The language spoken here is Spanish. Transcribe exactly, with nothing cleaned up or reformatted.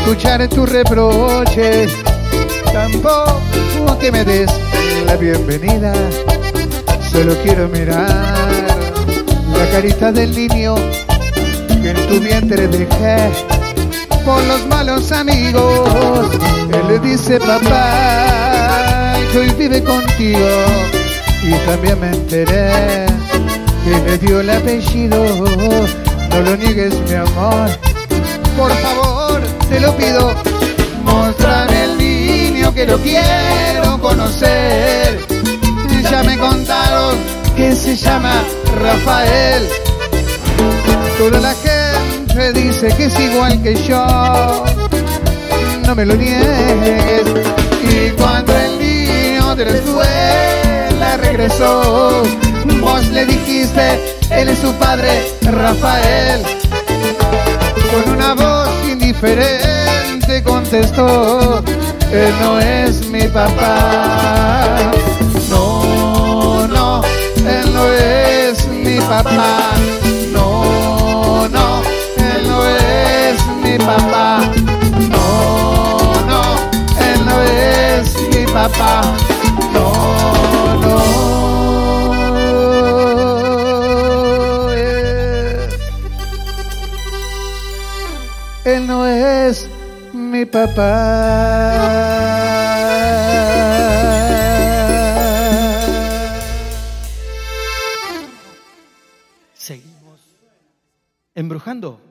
escuchar tus reproches, tampoco que me des la bienvenida. Solo quiero mirar la carita del niño que en tu vientre dejé por los malos amigos. Él le dice papá, que hoy vive contigo. Y también me enteré que le dio el apellido. No lo niegues, mi amor, por favor, te lo pido. Mostrame el niño que lo quiero conocer. Ya me contaron que se llama Rafael. Toda la gente dice que es igual que yo. No me lo niegues. Y cuando el niño de la escuela regresó, vos le dijiste, él es su padre, Rafael. Con una voz indiferente contestó, él no es mi papá. No, no, él no es mi papá. No, no, él no es mi papá. No, no, él no es mi papá. No, no. Él no es mi papá. Seguimos embrujando.